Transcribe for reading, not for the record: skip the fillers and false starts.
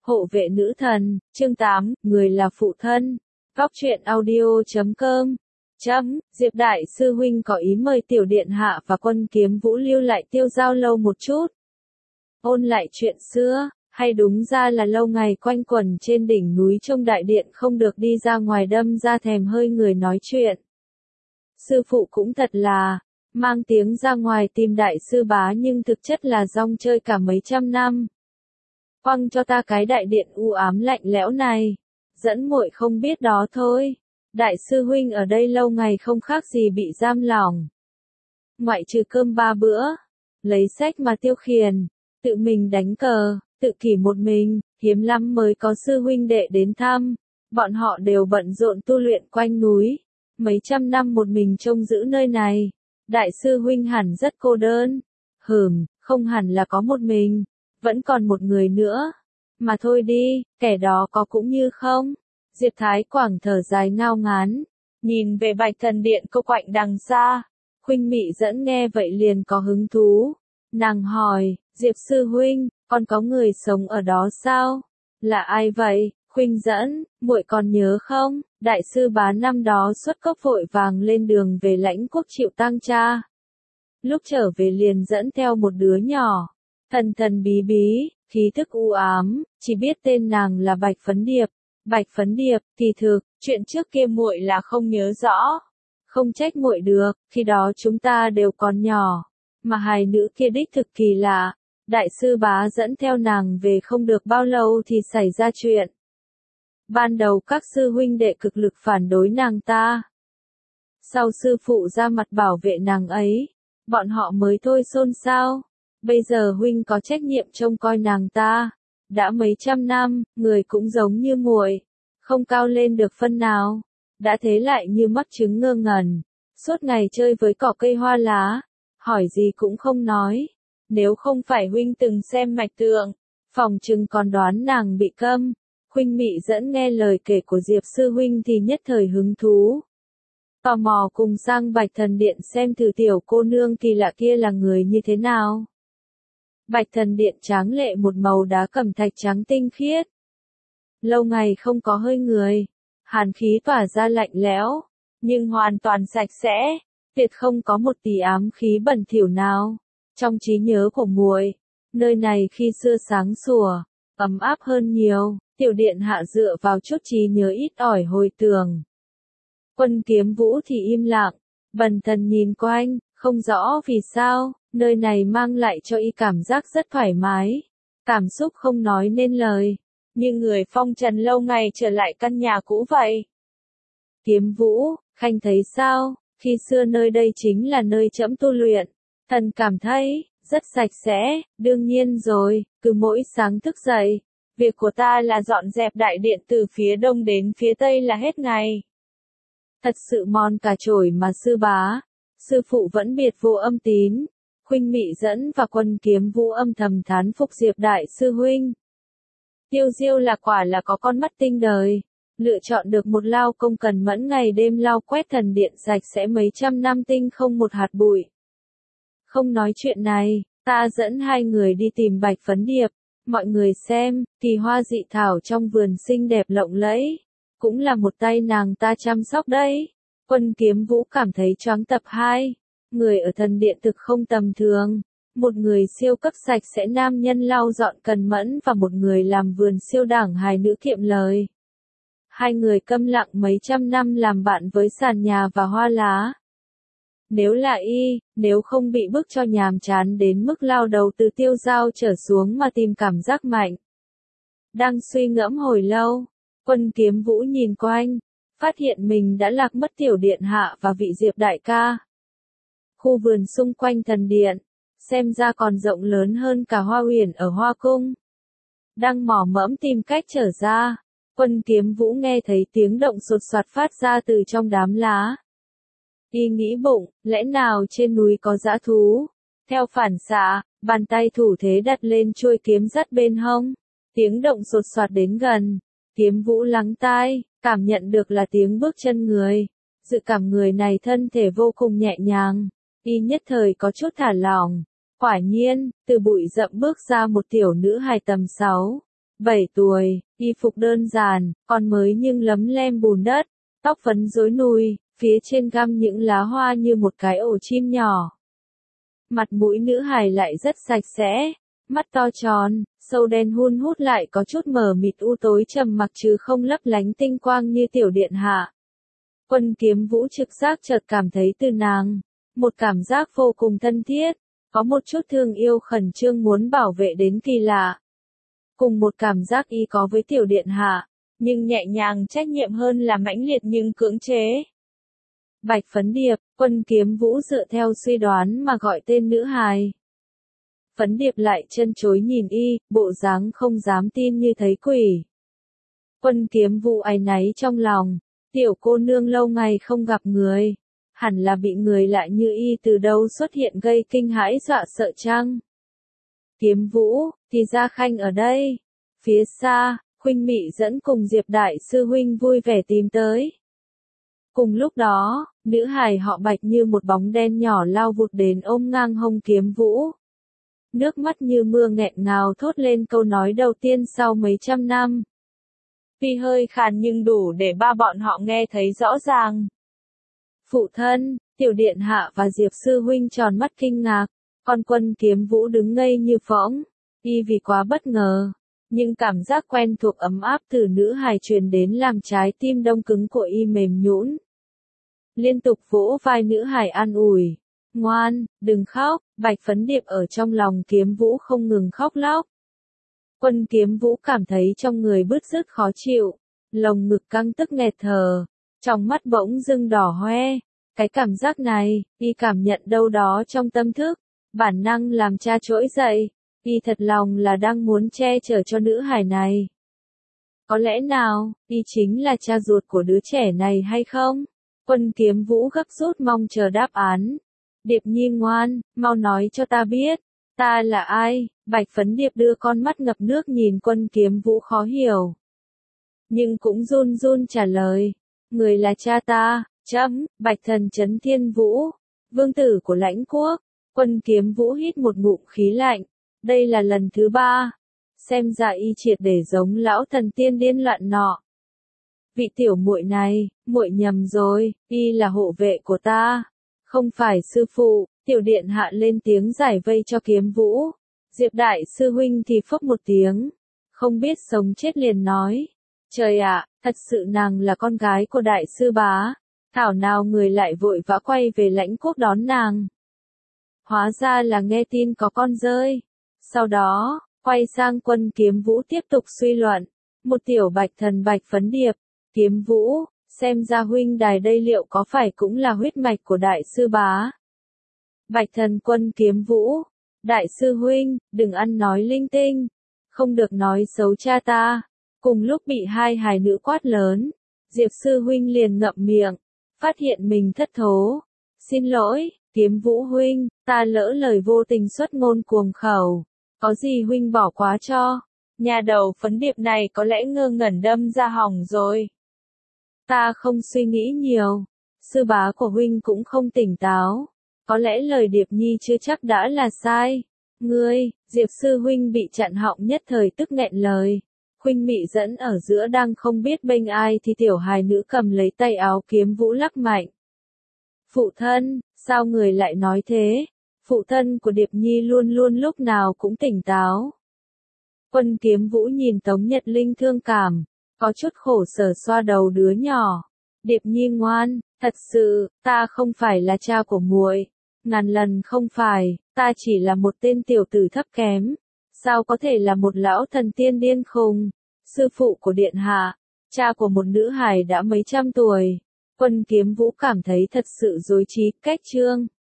Hộ vệ nữ thần, chương 8, người là phụ thân. Góc truyện audio.com. Diệp đại sư huynh có ý mời tiểu điện hạ và Quân Kiếm Vũ lưu lại Tiêu Giao lâu một chút. Ôn lại chuyện xưa, hay đúng ra là lâu ngày quanh quẩn trên đỉnh núi trong đại điện không được đi ra ngoài đâm ra thèm hơi người nói chuyện. Sư phụ cũng thật là, mang tiếng ra ngoài tìm đại sư bá nhưng thực chất là rong chơi cả mấy trăm năm. Quăng cho ta cái đại điện u ám lạnh lẽo này, dẫn muội không biết đó thôi. Đại sư huynh ở đây lâu ngày không khác gì bị giam lỏng. Ngoại trừ cơm 3 bữa, lấy sách mà tiêu khiển, tự mình đánh cờ, tự kỷ một mình, hiếm lắm mới có sư huynh đệ đến thăm. Bọn họ đều bận rộn tu luyện quanh núi, mấy trăm năm một mình trông giữ nơi này. Đại sư huynh hẳn rất cô đơn. Không hẳn là có một mình, vẫn còn một người nữa. Mà thôi đi, kẻ đó có cũng như không. Diệp Thái Quảng thở dài ngao ngán, nhìn về Bạch Thần Điện cô quạnh đằng xa. Khuynh Mị Dẫn nghe vậy liền có hứng thú. Nàng hỏi, Diệp sư huynh, còn có người sống ở đó sao? Là ai vậy? Khuynh Dẫn, muội còn nhớ không? Đại sư bá năm đó xuất cốc vội vàng lên đường về Lãnh Quốc chịu tang cha. Lúc trở về liền dẫn theo một đứa nhỏ, thần thần bí bí, khí thức u ám, chỉ biết tên nàng là Bạch Phấn Điệp. Bạch Phấn Điệp, kỳ thực, chuyện trước kia muội là không nhớ rõ. Không trách muội được, khi đó chúng ta đều còn nhỏ. Mà hài nữ kia đích thực kỳ lạ. Đại sư bá dẫn theo nàng về không được bao lâu thì xảy ra chuyện. Ban đầu các sư huynh đệ cực lực phản đối nàng ta. Sau sư phụ ra mặt bảo vệ nàng ấy, bọn họ mới thôi xôn xao. Bây giờ huynh có trách nhiệm trông coi nàng ta. Đã mấy trăm năm, người cũng giống như muội, không cao lên được phân nào. Đã thế lại như mắc chứng ngơ ngẩn, suốt ngày chơi với cỏ cây hoa lá, hỏi gì cũng không nói. Nếu không phải huynh từng xem mạch tượng, phòng chừng còn đoán nàng bị câm. Khuynh Mị Dẫn nghe lời kể của Diệp sư huynh thì nhất thời hứng thú. Tò mò cùng sang Bạch Thần Điện xem thử tiểu cô nương kỳ lạ kia là người như thế nào. Bạch Thần Điện tráng lệ một màu đá cẩm thạch trắng tinh khiết. Lâu ngày không có hơi người, hàn khí tỏa ra lạnh lẽo, nhưng hoàn toàn sạch sẽ, tuyệt không có một tí ám khí bẩn thỉu nào. Trong trí nhớ của muội, nơi này khi xưa sáng sủa, ấm áp hơn nhiều. Tiểu điện hạ dựa vào chút trí nhớ ít ỏi hồi tưởng. Quân Kiếm Vũ thì im lặng, bần thần nhìn quanh, không rõ vì sao, nơi này mang lại cho y cảm giác rất thoải mái. Cảm xúc không nói nên lời, như người phong trần lâu ngày trở lại căn nhà cũ vậy. Kiếm Vũ, khanh thấy sao, khi xưa nơi đây chính là nơi trẫm tu luyện. Thần cảm thấy, rất sạch sẽ, đương nhiên rồi, cứ mỗi sáng thức dậy. Việc của ta là dọn dẹp đại điện từ phía đông đến phía tây là hết ngày. Thật sự mon cả chổi mà sư bá, sư phụ vẫn biệt vô âm tín. Khuynh Mị Dẫn và Quân Kiếm Vũ âm thầm thán phục Diệp đại sư huynh. Tiêu Diêu là quả là có con mắt tinh đời, lựa chọn được một lao công cần mẫn ngày đêm lau quét thần điện sạch sẽ mấy trăm năm tinh không một hạt bụi. Không nói chuyện này, ta dẫn hai người đi tìm Bạch Phấn Điệp. Mọi người xem, kỳ hoa dị thảo trong vườn xinh đẹp lộng lẫy, cũng là một tay nàng ta chăm sóc đấy. Quân Kiếm Vũ cảm thấy choáng. Tập 2, người ở thần điện thực không tầm thường. Một người siêu cấp sạch sẽ nam nhân lau dọn cần mẫn và một người làm vườn siêu đẳng hài nữ kiệm lời. Hai người câm lặng mấy trăm năm làm bạn với sàn nhà và hoa lá. Nếu là y, nếu không bị bức cho nhàm chán đến mức lao đầu từ Tiêu Giao trở xuống mà tìm cảm giác mạnh. Đang suy ngẫm hồi lâu, Quân Kiếm Vũ nhìn quanh, phát hiện mình đã lạc mất tiểu điện hạ và vị Diệp đại ca. Khu vườn xung quanh thần điện, xem ra còn rộng lớn hơn cả Hoa Huyền ở Hoa Cung. Đang mò mẫm tìm cách trở ra, Quân Kiếm Vũ nghe thấy tiếng động sột soạt phát ra từ trong đám lá. Y nghĩ bụng, lẽ nào trên núi có dã thú? Theo phản xạ, bàn tay thủ thế đặt lên chuôi kiếm dắt bên hông. Tiếng động sột soạt đến gần. Kiếm Vũ lắng tai, cảm nhận được là tiếng bước chân người. Dự cảm người này thân thể vô cùng nhẹ nhàng. Y nhất thời có chút thả lỏng. Quả nhiên, từ bụi rậm bước ra một tiểu nữ hài tầm 6, 7 tuổi, y phục đơn giản, còn mới nhưng lấm lem bùn đất, tóc phấn rối nùi, phía trên găm những lá hoa như một cái ổ chim nhỏ. Mặt mũi nữ hài lại rất sạch sẽ, mắt to tròn, sâu đen hun hút lại có chút mờ mịt u tối trầm mặc chứ không lấp lánh tinh quang như tiểu điện hạ. Quân Kiếm Vũ trực giác chợt cảm thấy từ nàng, một cảm giác vô cùng thân thiết, có một chút thương yêu khẩn trương muốn bảo vệ đến kỳ lạ. Cùng một cảm giác y có với tiểu điện hạ, nhưng nhẹ nhàng trách nhiệm hơn là mãnh liệt nhưng cưỡng chế. Bạch Phấn Điệp, Quân Kiếm Vũ dựa theo suy đoán mà gọi tên nữ hài. Phấn Điệp lại chân chối nhìn y, bộ dáng không dám tin như thấy quỷ. Quân Kiếm Vũ áy náy trong lòng, tiểu cô nương lâu ngày không gặp người, hẳn là bị người lạ như y từ đâu xuất hiện gây kinh hãi dọa sợ chăng? Kiếm Vũ, thì ra Khanh ở đây. Phía xa, Khuynh Mị dẫn cùng Diệp đại sư huynh vui vẻ tìm tới. Cùng lúc đó, nữ hài họ Bạch như một bóng đen nhỏ lao vụt đến ôm ngang hông Kiếm Vũ. Nước mắt như mưa nghẹn ngào thốt lên câu nói đầu tiên sau mấy trăm năm. Tuy hơi khàn nhưng đủ để ba bọn họ nghe thấy rõ ràng. Phụ thân, tiểu điện hạ và Diệp sư huynh tròn mắt kinh ngạc, còn Quân Kiếm Vũ đứng ngây như phỗng, y vì quá bất ngờ. Nhưng cảm giác quen thuộc ấm áp từ nữ hài truyền đến làm trái tim đông cứng của y mềm nhũn. Liên tục vỗ vai nữ hài an ủi. Ngoan, đừng khóc, Bạch Phấn Điệp ở trong lòng Kiếm Vũ không ngừng khóc lóc. Quân Kiếm Vũ cảm thấy trong người bứt rứt khó chịu, lồng ngực căng tức nghẹt thở, trong mắt bỗng dưng đỏ hoe. Cái cảm giác này, y cảm nhận đâu đó trong tâm thức, bản năng làm cha trỗi dậy, y thật lòng là đang muốn che chở cho nữ hài này. Có lẽ nào, y chính là cha ruột của đứa trẻ này hay không? Quân Kiếm Vũ gấp rút mong chờ đáp án. Điệp Nhi ngoan, mau nói cho ta biết, ta là ai? Bạch Phấn Điệp đưa con mắt ngập nước nhìn Quân Kiếm Vũ khó hiểu. Nhưng cũng run run trả lời, người là cha ta, Bạch Thần Chấn Thiên Vũ, vương tử của Lãnh Quốc. Quân Kiếm Vũ hít một ngụm khí lạnh, đây là lần thứ 3. Xem ra y triệt để giống lão thần tiên điên loạn nọ. Vị tiểu muội này, muội nhầm rồi, y là hộ vệ của ta, không phải sư phụ. Tiểu điện hạ lên tiếng giải vây cho Kiếm Vũ. Diệp đại sư huynh thì phốc một tiếng, không biết sống chết liền nói, trời ạ, thật sự nàng là con gái của đại sư bá, thảo nào người lại vội vã quay về Lãnh Quốc đón nàng. Hóa ra là nghe tin có con rơi. Sau đó, quay sang Quân Kiếm Vũ tiếp tục suy luận, một tiểu bạch thần Bạch Phấn Điệp, Kiếm Vũ, xem ra huynh đài đây liệu có phải cũng là huyết mạch của đại sư bá? Bạch Thần Quân Kiếm Vũ, đại sư huynh, đừng ăn nói linh tinh, không được nói xấu cha ta. Cùng lúc bị hai hài nữ quát lớn, Diệp sư huynh liền ngậm miệng, phát hiện mình thất thố. Xin lỗi, Kiếm Vũ huynh, ta lỡ lời vô tình xuất ngôn cuồng khẩu, có gì huynh bỏ quá cho. Nhà đầu Phấn Điệp này có lẽ ngơ ngẩn đâm ra hỏng rồi. Ta không suy nghĩ nhiều, sư bá của huynh cũng không tỉnh táo, có lẽ lời Điệp Nhi chưa chắc đã là sai. Ngươi, Diệp sư huynh bị chặn họng nhất thời tức nghẹn lời. Khuynh Mị dẫn ở giữa đang không biết bênh ai thì tiểu hài nữ cầm lấy tay áo Kiếm Vũ lắc mạnh. Phụ thân, sao người lại nói thế? Phụ thân của Điệp Nhi luôn luôn lúc nào cũng tỉnh táo. Quân Kiếm Vũ nhìn Tống Nhật Linh thương cảm, có chút khổ sở xoa đầu đứa nhỏ. Điệp Nhi ngoan, thật sự, ta không phải là cha của muội, ngàn lần không phải, ta chỉ là một tên tiểu tử thấp kém, sao có thể là một lão thần tiên điên khùng, sư phụ của điện hạ, cha của một nữ hài đã mấy trăm tuổi. Quân Kiếm Vũ cảm thấy thật sự rối trí, cách chương.